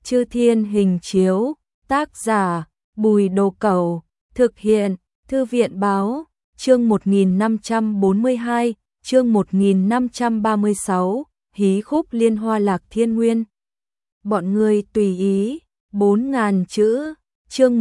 Chư Thiên Hình Chiếu, tác giả Bùi Đồ Cẩu, thực hiện Thư viện báo, chương 1542, chương 1536, hí khúc Liên Hoa Lạc Thiên Nguyên. Bọn người tùy ý, 4.000 chữ, chương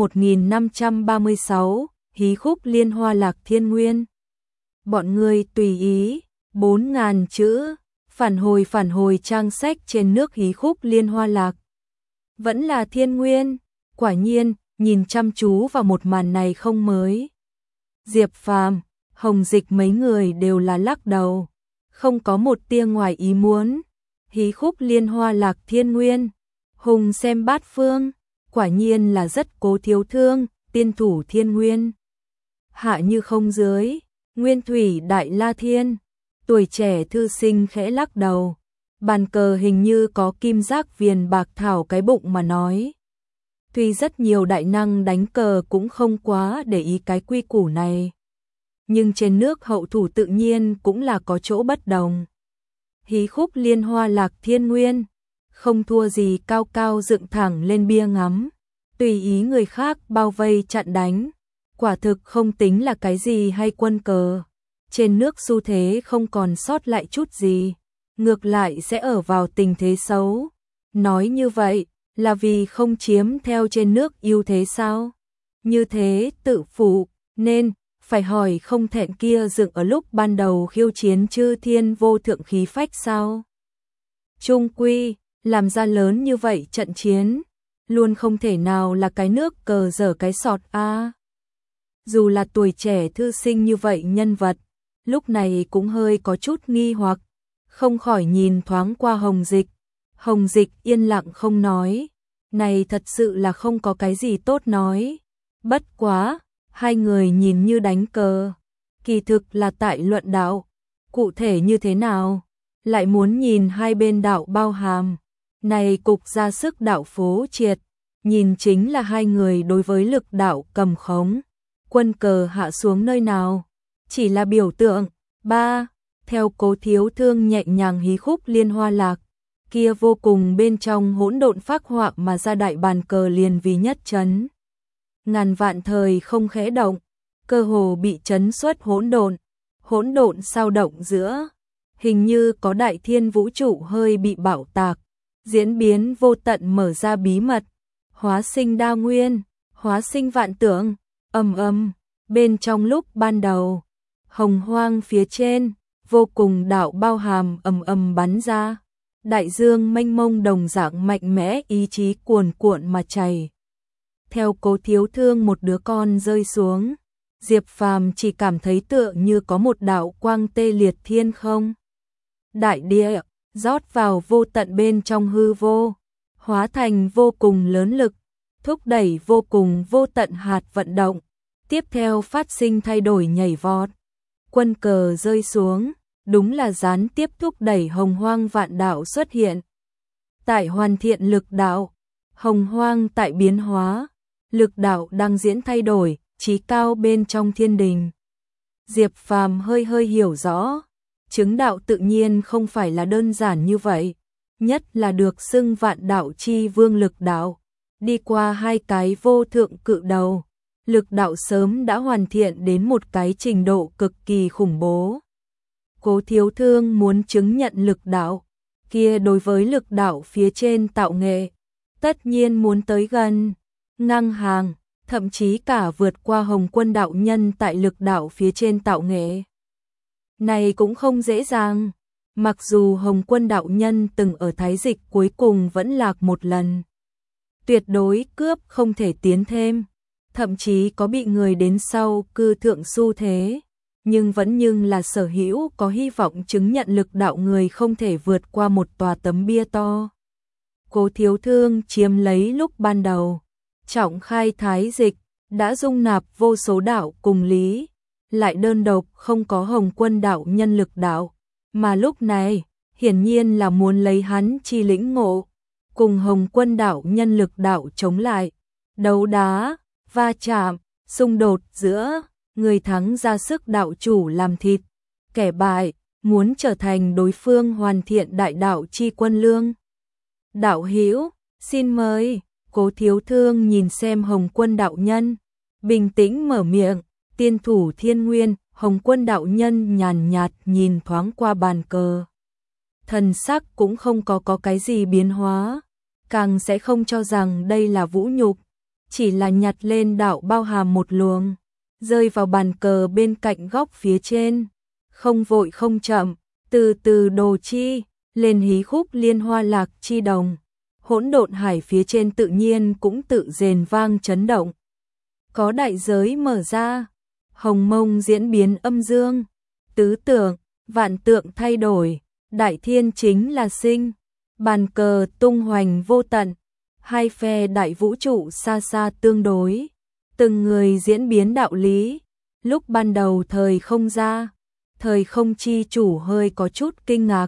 1536, hí khúc Liên Hoa Lạc Thiên Nguyên. Bọn người tùy ý, 4.000 chữ, phản hồi trang sách trên nước hí khúc Liên Hoa Lạc. Vẫn là Thiên Nguyên, quả nhiên, nhìn chăm chú vào một màn này không mới. Diệp Phàm, Hồng Dịch mấy người đều là lắc đầu, không có một tia ngoài ý muốn. Hí khúc Liên Hoa Lạc Thiên Nguyên, hùng xem bát phương, quả nhiên là rất Cố Thiếu Thương, tiên thủ Thiên Nguyên. Hạ như không dưới, Nguyên Thủy Đại La Thiên, tuổi trẻ thư sinh khẽ lắc đầu. Bàn cờ hình như có kim giác viền bạc thảo cái bụng mà nói. Tuy rất nhiều đại năng đánh cờ cũng không quá để ý cái quy củ này. Nhưng trên nước hậu thủ tự nhiên cũng là có chỗ bất đồng. Hí khúc Liên Hoa Lạc Thiên Nguyên, không thua gì cao cao dựng thẳng lên bia ngắm. Tùy ý người khác bao vây chặn đánh. Quả thực không tính là cái gì hay quân cờ. Trên nước xu thế không còn sót lại chút gì. Ngược lại sẽ ở vào tình thế xấu. Nói như vậy là vì không chiếm theo trên nước ưu thế sao? Như thế tự phụ, nên phải hỏi không thẹn kia dựng ở lúc ban đầu khiêu chiến Chư Thiên vô thượng khí phách sao? Trung quy, làm ra lớn như vậy trận chiến, luôn không thể nào là cái nước cờ dở cái sọt a. Dù là tuổi trẻ thư sinh như vậy nhân vật, lúc này cũng hơi có chút nghi hoặc. Không khỏi nhìn thoáng qua Hồng Dịch. Hồng Dịch yên lặng không nói. Này thật sự là không có cái gì tốt nói. Bất quá, hai người nhìn như đánh cờ. Kỳ thực là tại luận đạo. Cụ thể như thế nào? Lại muốn nhìn hai bên đạo bao hàm. Này cục ra sức đạo phố triệt. Nhìn chính là hai người đối với lực đạo cầm khống. Quân cờ hạ xuống nơi nào? Chỉ là biểu tượng. 3. Theo Cố Thiếu Thương nhẹ nhàng hí khúc Liên Hoa Lạc, kia vô cùng bên trong hỗn độn phác họa mà ra đại bàn cờ liền vì nhất chấn. Ngàn vạn thời không khẽ động, cơ hồ bị chấn xuất hỗn độn sao động giữa, hình như có đại thiên vũ trụ hơi bị bạo tạc, diễn biến vô tận mở ra bí mật, hóa sinh đa nguyên, hóa sinh vạn tượng, bên trong lúc ban đầu, hồng hoang phía trên vô cùng đạo bao hàm bắn ra, đại dương mênh mông đồng dạng mạnh mẽ ý chí cuồn cuộn mà chảy. Theo Cố Thiếu Thương một đứa con rơi xuống, Diệp Phàm chỉ cảm thấy tựa như có một đạo quang tê liệt thiên không. Đại địa rót vào vô tận bên trong hư vô, hóa thành vô cùng lớn lực, thúc đẩy vô cùng vô tận hạt vận động, tiếp theo phát sinh thay đổi nhảy vọt. Quân cờ rơi xuống, đúng là gián tiếp thúc đẩy hồng hoang vạn đạo xuất hiện. Tại hoàn thiện lực đạo, hồng hoang tại biến hóa, lực đạo đang diễn thay đổi, chí cao bên trong thiên đình. Diệp Phàm hơi hiểu rõ, chứng đạo tự nhiên không phải là đơn giản như vậy, nhất là được xưng vạn đạo chi vương lực đạo, đi qua hai cái vô thượng cự đầu. Lực đạo sớm đã hoàn thiện đến một cái trình độ cực kỳ khủng bố. Cố Thiếu Thương muốn chứng nhận lực đạo, kia đối với lực đạo phía trên tạo nghệ, tất nhiên muốn tới gần, ngang hàng, thậm chí cả vượt qua Hồng Quân đạo nhân tại lực đạo phía trên tạo nghệ. Này cũng không dễ dàng, mặc dù Hồng Quân đạo nhân từng ở Thái Dịch cuối cùng vẫn lạc một lần. Tuyệt đối cướp không thể tiến thêm. Thậm chí có bị người đến sau cư thượng xu thế, nhưng là sở hữu có hy vọng chứng nhận lực đạo người không thể vượt qua một tòa tấm bia to. Cố Thiếu Thương chiếm lấy lúc ban đầu, trọng khai Thái Dịch, đã dung nạp vô số đạo cùng lý, lại đơn độc không có Hồng Quân đạo nhân lực đạo, mà lúc này, hiển nhiên là muốn lấy hắn chi lĩnh ngộ, cùng Hồng Quân đạo nhân lực đạo chống lại, đấu đá, va chạm, xung đột giữa người thắng ra sức đạo chủ làm thịt, kẻ bại muốn trở thành đối phương hoàn thiện đại đạo chi quân lương. Đạo hữu, Xin mời, Cố Thiếu Thương nhìn xem Hồng Quân đạo nhân, bình tĩnh mở miệng, tiên thủ Thiên Nguyên. Hồng Quân đạo nhân nhàn nhạt nhìn thoáng qua bàn cờ. Thần sắc cũng không có cái gì biến hóa, càng sẽ không cho rằng đây là vũ nhục, chỉ là nhặt lên đạo bao hàm một luồng, rơi vào bàn cờ bên cạnh góc phía trên, không vội không chậm, từ từ đồ chi, lên hí khúc liên hoa lạc chi đồng, hỗn độn hải phía trên tự nhiên cũng tự rền vang chấn động. Có đại giới mở ra, hồng mông diễn biến âm dương, tứ tượng, vạn tượng thay đổi, đại thiên chính là sinh, bàn cờ tung hoành vô tận, hai phe đại vũ trụ xa xa tương đối, từng người diễn biến đạo lý. Lúc ban đầu thời không ra, thời không chi chủ hơi có chút kinh ngạc,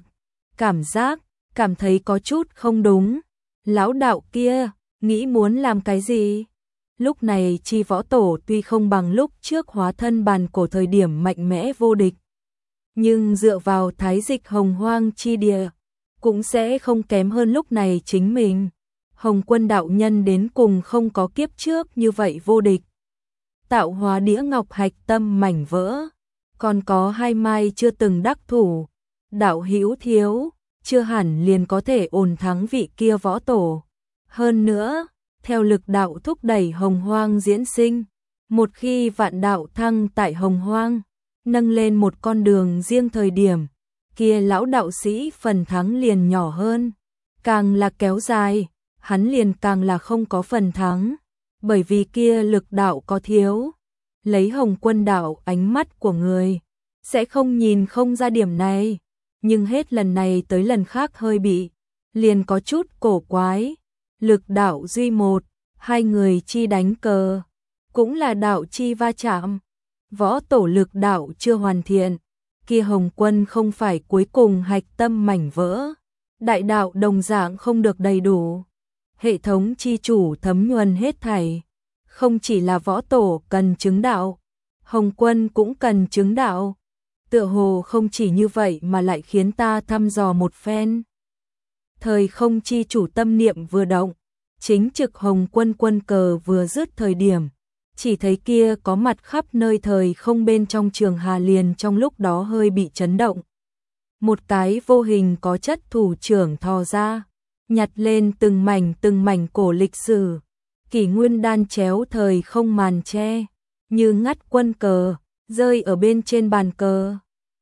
cảm thấy có chút không đúng. Lão đạo kia, nghĩ muốn làm cái gì? Lúc này Chi Võ Tổ tuy không bằng lúc trước hóa thân bàn cổ thời điểm mạnh mẽ vô địch, nhưng dựa vào thái dịch hồng hoang chi địa, cũng sẽ không kém hơn lúc này chính mình. Hồng Quân đạo nhân đến cùng không có kiếp trước như vậy vô địch. Tạo hóa đĩa ngọc hạch tâm mảnh vỡ, còn có hai mai chưa từng đắc thủ, đạo hữu thiếu, chưa hẳn liền có thể ổn thắng vị kia võ tổ. Hơn nữa, theo lực đạo thúc đẩy hồng hoang diễn sinh, một khi vạn đạo thăng tại hồng hoang, nâng lên một con đường riêng thời điểm, kia lão đạo sĩ phần thắng liền nhỏ hơn, càng là kéo dài, hắn liền càng là không có phần thắng, bởi vì kia lực đạo có thiếu. Lấy Hồng Quân đạo ánh mắt của người, sẽ không nhìn không ra điểm này, nhưng hết lần này tới lần khác hơi bị, liền có chút cổ quái. Lực đạo duy một, hai người chi đánh cờ, cũng là đạo chi va chạm. Võ tổ lực đạo chưa hoàn thiện, kia Hồng Quân không phải cuối cùng hạch tâm mảnh vỡ, đại đạo đồng dạng không được đầy đủ. Hệ thống chi chủ thấm nhuần hết thảy, không chỉ là võ tổ cần chứng đạo, Hồng Quân cũng cần chứng đạo. Tựa hồ không chỉ như vậy mà lại khiến ta thăm dò một phen. Thời không chi chủ tâm niệm vừa động, chính trực Hồng Quân quân cờ vừa dứt thời điểm, chỉ thấy kia có mặt khắp nơi thời không bên trong trường hà liền trong lúc đó hơi bị chấn động. Một cái vô hình có chất thủ trưởng thò ra, nhặt lên từng mảnh cổ lịch sử, kỷ nguyên đan chéo thời không màn che, như ngắt quân cờ, rơi ở bên trên bàn cờ.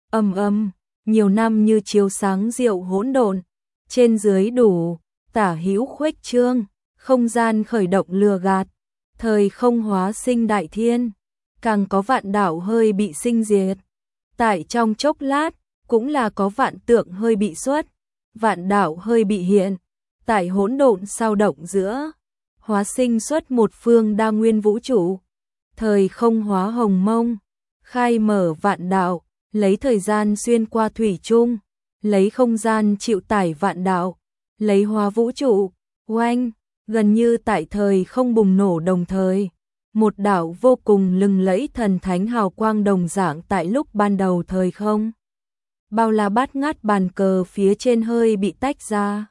Nhiều năm như chiếu sáng diệu hỗn độn, trên dưới đủ, tả hữu khuếch trương, không gian khởi động lừa gạt, thời không hóa sinh đại thiên, càng có vạn đạo hơi bị sinh diệt. Tại trong chốc lát, cũng là có vạn tượng hơi bị xuất, vạn đạo hơi bị hiện, tại hỗn độn sao động giữa, hóa sinh xuất một phương đa nguyên vũ trụ, thời không hóa hồng mông, khai mở vạn đạo, lấy thời gian xuyên qua thủy chung, lấy không gian chịu tải vạn đạo, lấy hóa vũ trụ, oanh, gần như tại thời không bùng nổ đồng thời. Một đạo vô cùng lừng lẫy thần thánh hào quang đồng dạng tại lúc ban đầu thời không. Bao la bát ngát bàn cờ phía trên hơi bị tách ra.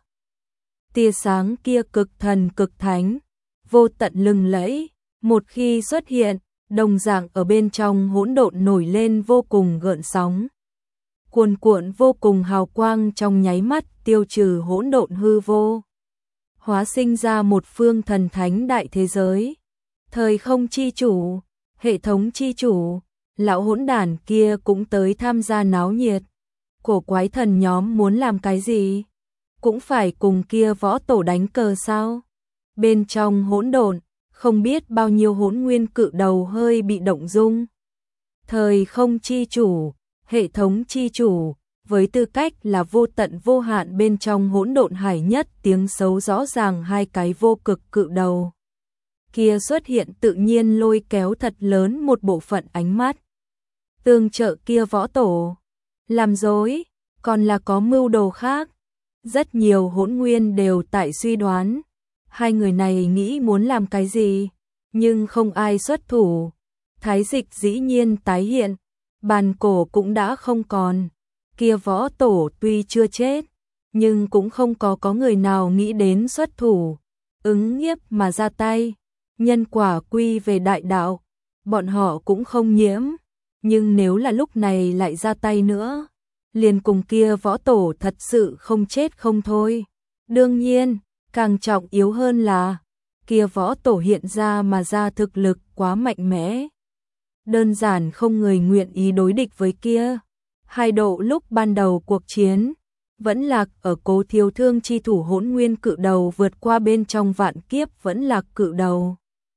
Tia sáng kia cực thần cực thánh, vô tận lừng lẫy, một khi xuất hiện, đồng dạng ở bên trong hỗn độn nổi lên vô cùng gợn sóng. Cuồn cuộn vô cùng hào quang trong nháy mắt tiêu trừ hỗn độn hư vô. Hóa sinh ra một phương thần thánh đại thế giới. Thời không chi chủ, hệ thống chi chủ, lão hỗn đản kia cũng tới tham gia náo nhiệt. Cổ quái thần nhóm muốn làm cái gì? Cũng phải cùng kia võ tổ đánh cờ sao? Bên trong hỗn độn, không biết bao nhiêu hỗn nguyên cự đầu hơi bị động dung. Thời không chi chủ, hệ thống chi chủ, với tư cách là vô tận vô hạn bên trong hỗn độn hải nhất tiếng xấu rõ ràng hai cái vô cực cự đầu. Kia xuất hiện tự nhiên lôi kéo thật lớn một bộ phận ánh mắt. Tương trợ kia võ tổ, làm dối, còn là có mưu đồ khác. Rất nhiều hỗn nguyên đều tại suy đoán, hai người này nghĩ muốn làm cái gì, nhưng không ai xuất thủ. Thái dịch dĩ nhiên tái hiện, bàn cổ cũng đã không còn. Kia võ tổ tuy chưa chết, nhưng cũng không có người nào nghĩ đến xuất thủ. ứng nhiếp mà ra tay, nhân quả quy về đại đạo, bọn họ cũng không nhiễm, nhưng nếu là lúc này lại ra tay nữa, liền cùng kia võ tổ thật sự không chết không thôi. Đương nhiên, càng trọng yếu hơn là, kia võ tổ hiện ra mà ra thực lực quá mạnh mẽ. Đơn giản không người nguyện ý đối địch với kia. Hai độ lúc ban đầu cuộc chiến, vẫn lạc ở Cố Thiếu Thương chi thủ Hỗn Nguyên cự đầu vượt qua bên trong vạn kiếp vẫn lạc cự đầu.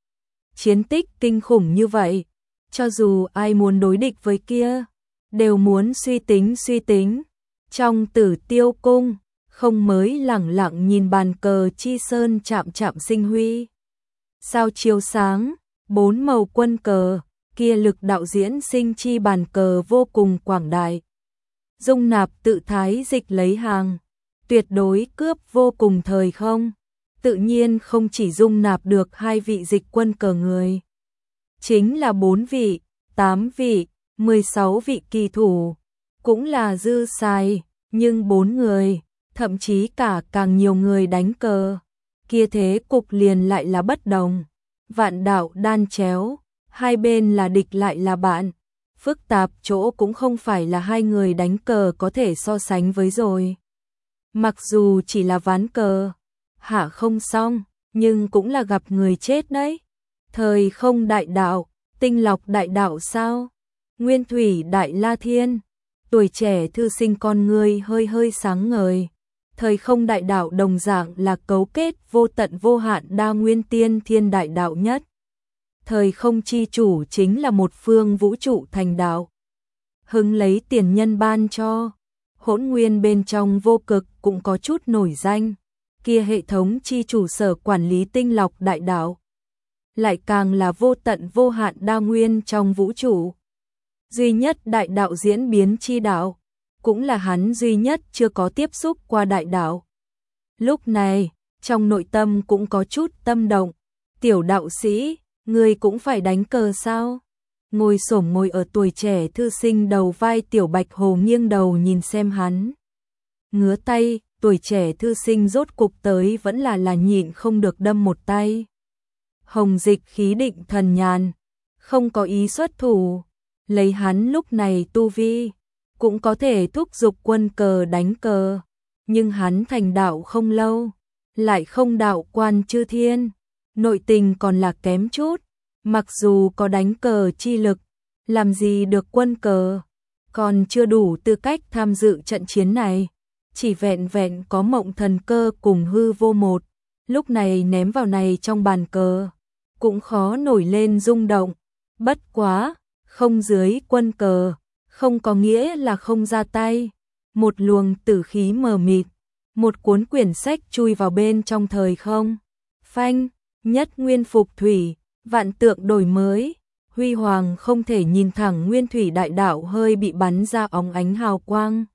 Chiến tích kinh khủng như vậy, cho dù ai muốn đối địch với kia, đều muốn suy tính. Trong Tử Tiêu cung, không mới lẳng lặng nhìn bàn cờ chi sơn chạm sinh huy. Sao chiếu sáng, 4 màu quân cờ, kia lực đạo diễn sinh chi bàn cờ vô cùng quảng đại. Dung nạp tự thái dịch lấy hàng, tuyệt đối cướp vô cùng thời không. Tự nhiên không chỉ dung nạp được 2 vị dịch quân cờ người. Chính là 4 vị, 8 vị, 16 vị kỳ thủ, cũng là dư xài, nhưng 4 người, thậm chí cả càng nhiều người đánh cờ. Kia thế cục liền lại là bất đồng. Vạn đạo đan chéo, hai bên là địch lại là bạn. Phức tạp chỗ cũng không phải là hai người đánh cờ có thể so sánh với rồi. Mặc dù chỉ là ván cờ, hạ không xong, nhưng cũng là gặp người chết đấy. Thời không đại đạo, tinh lọc đại đạo sao? Nguyên thủy đại la thiên, tuổi trẻ thư sinh con người hơi sáng ngời. Thời không đại đạo đồng dạng là cấu kết vô tận vô hạn đa nguyên tiên thiên đại đạo nhất. Thời không chi chủ chính là một phương vũ trụ thành đạo. Hứng lấy tiền nhân ban cho, Hỗn Nguyên bên trong vô cực cũng có chút nổi danh. Kia hệ thống chi chủ sở quản lý tinh lọc đại đạo, lại càng là vô tận vô hạn đa nguyên trong vũ trụ. Duy nhất đại đạo diễn biến chi đạo, cũng là hắn duy nhất chưa có tiếp xúc qua đại đạo. Lúc này, trong nội tâm cũng có chút tâm động. Tiểu đạo sĩ, ngươi cũng phải đánh cờ sao? Ngồi xổm ngồi ở tuổi trẻ thư sinh đầu vai Tiểu Bạch Hồ nghiêng đầu nhìn xem hắn. Ngứa tay, tuổi trẻ thư sinh rốt cục tới vẫn là nhịn không được đâm một tay. Hồng Dịch khí định thần nhàn, không có ý xuất thủ, lấy hắn lúc này tu vi, cũng có thể thúc giục quân cờ đánh cờ, nhưng hắn thành đạo không lâu, lại không đạo quan chư thiên, nội tình còn là kém chút, mặc dù có đánh cờ chi lực, làm gì được quân cờ, còn chưa đủ tư cách tham dự trận chiến này, chỉ vẹn vẹn có Mộng Thần Cơ cùng Hư Vô Một, lúc này ném vào này trong bàn cờ, cũng khó nổi lên rung động, bất quá, không dưới quân cờ, không có nghĩa là không ra tay, một luồng tử khí mờ mịt, một cuốn quyển sách chui vào bên trong thời không, phanh, nhất nguyên phục thủy, vạn tượng đổi mới, huy hoàng không thể nhìn thẳng nguyên thủy đại đạo hơi bị bắn ra óng ánh hào quang.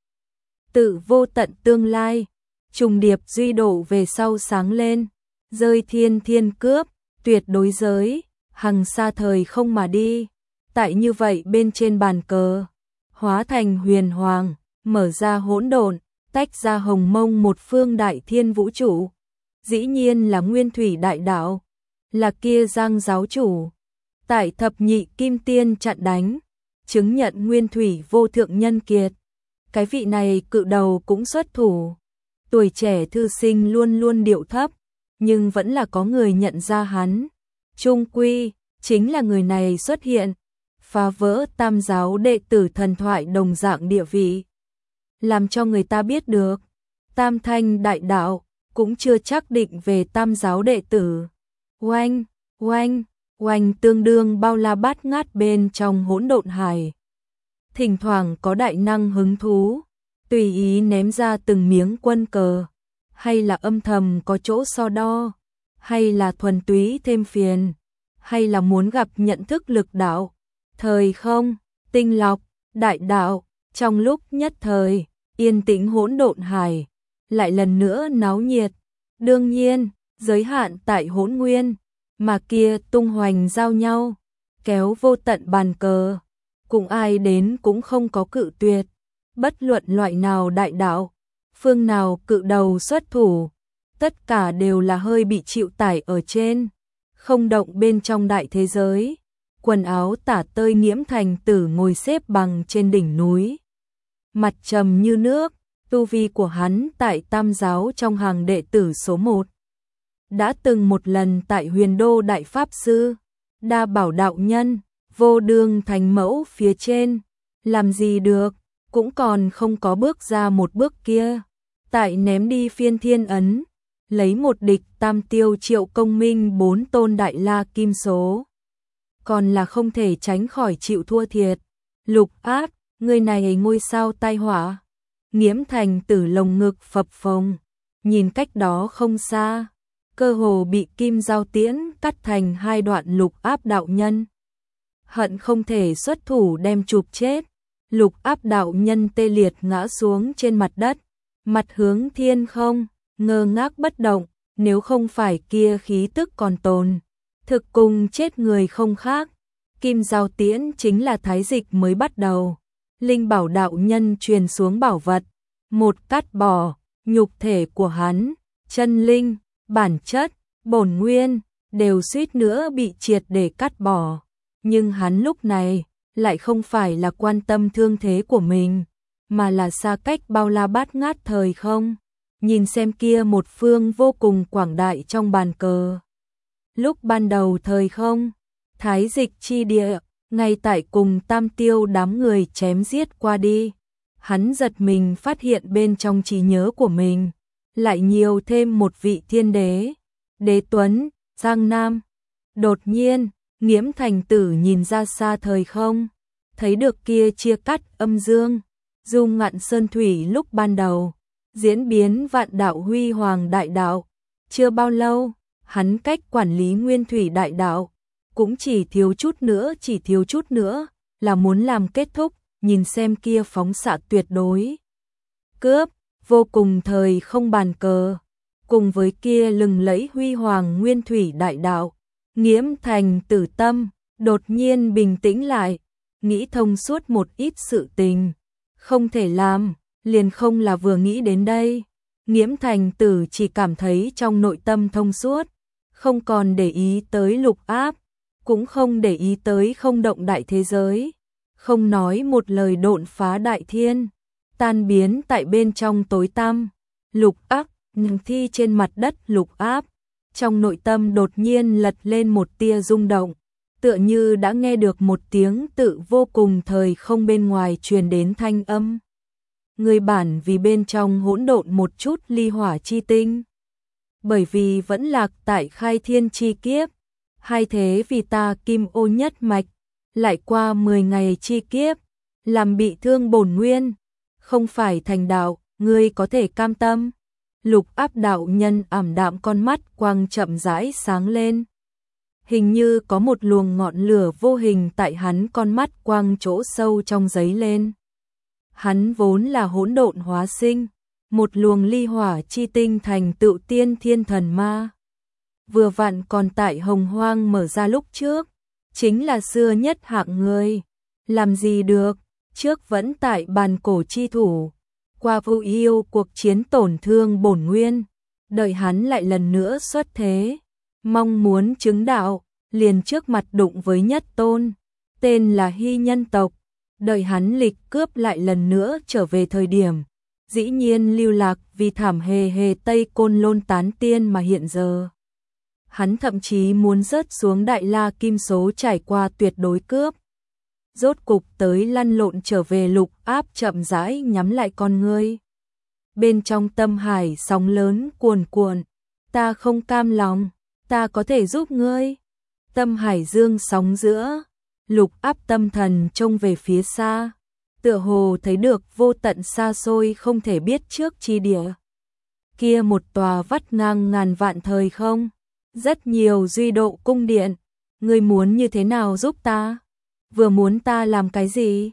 Tự vô tận tương lai, trùng điệp duy độ về sau sáng lên, rơi thiên thiên cướp, tuyệt đối giới, hằng xa thời không mà đi. Tại như vậy bên trên bàn cờ, hóa thành huyền hoàng, mở ra hỗn độn, tách ra hồng mông một phương đại thiên vũ trụ. Dĩ nhiên là nguyên thủy đại đạo, là kia Giang giáo chủ. Tại thập nhị kim tiên chặn đánh, chứng nhận nguyên thủy vô thượng nhân kiệt. Cái vị này cự đầu cũng xuất thủ. Tuổi trẻ thư sinh luôn luôn điệu thấp, nhưng vẫn là có người nhận ra hắn. Trung quy, chính là người này xuất hiện, phá vỡ tam giáo đệ tử thần thoại đồng dạng địa vị. Làm cho người ta biết được, tam thanh đại đạo cũng chưa chắc định về tam giáo đệ tử. Oanh, oanh, oanh tương đương bao la bát ngát bên trong hỗn độn hải. Thỉnh thoảng có đại năng hứng thú, tùy ý ném ra từng miếng quân cờ, hay là âm thầm có chỗ so đo, hay là thuần túy thêm phiền, hay là muốn gặp nhận thức lực đạo, thời không, tinh lọc, đại đạo, trong lúc nhất thời, yên tĩnh hỗn độn hải, lại lần nữa náo nhiệt. Đương nhiên, giới hạn tại hỗn nguyên, mà kia tung hoành giao nhau, kéo vô tận bàn cờ, cùng ai đến cũng không có cự tuyệt, bất luận loại nào đại đạo, phương nào cự đầu xuất thủ, tất cả đều là hơi bị chịu tải ở trên, không động bên trong đại thế giới. Quần áo tả tơi Nghiễm Thành Tử ngồi xếp bằng trên đỉnh núi, mặt trầm như nước, tu vi của hắn tại Tam giáo trong hàng đệ tử số 1. Đã từng một lần tại Huyền Đô Đại Pháp Sư, Đa Bảo đạo nhân, Vô Đương Thành Mẫu phía trên, làm gì được, cũng còn không có bước ra một bước kia. Tại ném đi phiên thiên ấn, lấy một địch tam tiêu Triệu Công Minh 4 tôn đại la kim số. Còn là không thể tránh khỏi chịu thua thiệt. Lục Áp, người này ngôi sao tai họa. Nghiễm Thành Tử lồng ngực phập phồng, nhìn cách đó không xa, cơ hồ bị kim dao tiễn cắt thành 2 đoạn. Lục Áp đạo nhân hận không thể xuất thủ đem chụp chết. Lục Áp đạo nhân tê liệt ngã xuống trên mặt đất, mặt hướng thiên không, ngơ ngác bất động. Nếu không phải kia khí tức còn tồn, thực cùng chết người không khác. Kim giao tiễn chính là thái dịch mới bắt đầu. Linh Bảo đạo nhân truyền xuống bảo vật, một cắt bỏ nhục thể của hắn, chân linh, bản chất, bổn nguyên đều suýt nữa bị triệt để cắt bỏ. Nhưng hắn lúc này lại không phải là quan tâm thương thế của mình, mà là xa cách bao la bát ngát thời không, nhìn xem kia một phương vô cùng quảng đại trong bàn cờ. Lúc ban đầu thời không, thái dịch chi địa, ngay tại cùng Tam Tiêu đám người chém giết qua đi, hắn giật mình phát hiện bên trong trí nhớ của mình lại nhiều thêm một vị thiên đế, Đế Tuấn, Giang Nam. Đột nhiên, Nghiễm Thành Tử nhìn ra xa thời không, thấy được kia chia cắt âm dương, dung ngạn sơn thủy lúc ban đầu, diễn biến vạn đạo huy hoàng đại đạo. Chưa bao lâu, hắn cách quản lý nguyên thủy đại đạo, cũng chỉ thiếu chút nữa là muốn làm kết thúc. Nhìn xem kia phóng xạ tuyệt đối, cướp, vô cùng thời không bàn cờ, cùng với kia lừng lẫy huy hoàng nguyên thủy đại đạo, Nghiễm Thành Tử tâm đột nhiên bình tĩnh lại, nghĩ thông suốt một ít sự tình. Không thể làm, liền không là vừa nghĩ đến đây. Nghiễm Thành Tử chỉ cảm thấy trong nội tâm thông suốt, không còn để ý tới Lục Áp, cũng không để ý tới không động đại thế giới, không nói một lời độn phá đại thiên, tan biến tại bên trong tối tăm. Lục Áp ngừng thi trên mặt đất. Lục Áp trong nội tâm đột nhiên lật lên một tia rung động, tựa như đã nghe được một tiếng tự vô cùng thời không bên ngoài truyền đến thanh âm. Người bản vì bên trong hỗn độn một chút ly hỏa chi tinh, bởi vì vẫn lạc tại khai thiên chi kiếp, hay thế vì ta kim ô nhất mạch, lại qua 10 ngày chi kiếp, làm bị thương bổn nguyên, không phải thành đạo, ngươi có thể cam tâm? Lục Áp đạo nhân ảm đạm con mắt quang chậm rãi sáng lên. Hình như có một luồng ngọn lửa vô hình tại hắn con mắt quang chỗ sâu trong giấy lên. Hắn vốn là hỗn độn hóa sinh, một luồng ly hỏa chi tinh thành tựu tiên thiên thần ma. Vừa vặn còn tại hồng hoang mở ra lúc trước, chính là xưa nhất hạng người. Làm gì được, trước vẫn tại bàn cổ chi thủ, qua vô yêu cuộc chiến tổn thương bổn nguyên, đợi hắn lại lần nữa xuất thế, mong muốn chứng đạo, liền trước mặt đụng với nhất tôn, tên là Hy nhân tộc, đợi hắn lịch cướp lại lần nữa trở về thời điểm, dĩ nhiên lưu lạc vì thảm hề hề Tây Côn Lôn tán tiên mà hiện giờ. Hắn thậm chí muốn rớt xuống đại la kim số trải qua tuyệt đối cướp. Rốt cục tới lăn lộn trở về. Lục Áp chậm rãi nhắm lại con ngươi. Bên trong tâm hải sóng lớn cuồn cuộn, ta không cam lòng, ta có thể giúp ngươi. Tâm hải dương sóng giữa, Lục Áp tâm thần trông về phía xa, tựa hồ thấy được vô tận xa xôi không thể biết trước chi địa. Kia một tòa vắt ngang ngàn vạn thời không, rất nhiều duy độ cung điện, ngươi muốn như thế nào giúp ta? Vừa muốn ta làm cái gì?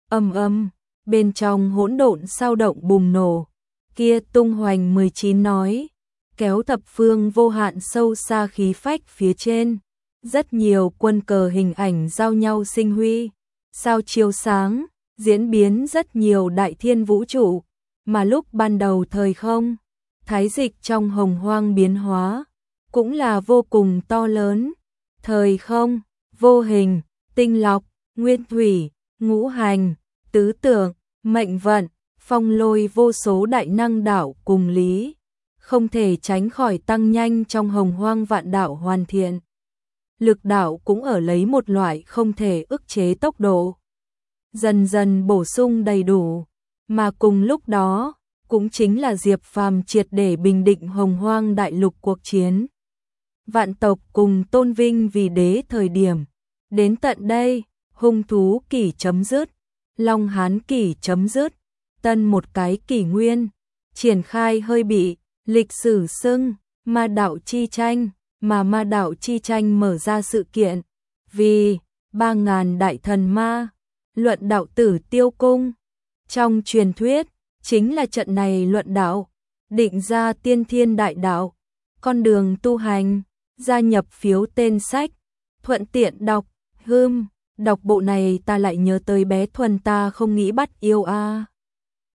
Bên trong hỗn độn sao động bùng nổ, kia tung hoành 19 nói, kéo thập phương vô hạn sâu xa khí phách phía trên, rất nhiều quân cờ hình ảnh giao nhau sinh huy, sao chiếu sáng, diễn biến rất nhiều đại thiên vũ trụ, mà lúc ban đầu thời không, thái dịch trong hồng hoang biến hóa, cũng là vô cùng to lớn. Thời không, vô hình, tinh lọc, nguyên thủy, ngũ hành, tứ tượng, mệnh vận, phong lôi vô số đại năng đạo cùng lý, không thể tránh khỏi tăng nhanh trong hồng hoang vạn đạo hoàn thiện. Lực đạo cũng ở lấy một loại không thể ức chế tốc độ, dần dần bổ sung đầy đủ, mà cùng lúc đó, cũng chính là Diệp Phàm triệt để bình định hồng hoang đại lục cuộc chiến. Vạn tộc cùng tôn vinh vì đế thời điểm. Đến tận đây, hung thú kỷ chấm dứt, long hán kỷ chấm dứt, tân một cái kỷ nguyên, triển khai hơi bị, lịch sử xưng, ma đạo chi tranh, mà ma đạo chi tranh mở ra sự kiện, vì 3.000 đại thần ma, luận đạo tử tiêu cung. Trong truyền thuyết, chính là trận này luận đạo, định ra tiên thiên đại đạo, con đường tu hành, gia nhập phiếu tên sách, thuận tiện đọc, đọc bộ này ta lại nhớ tới bé Thuần ta không nghĩ bắt yêu a.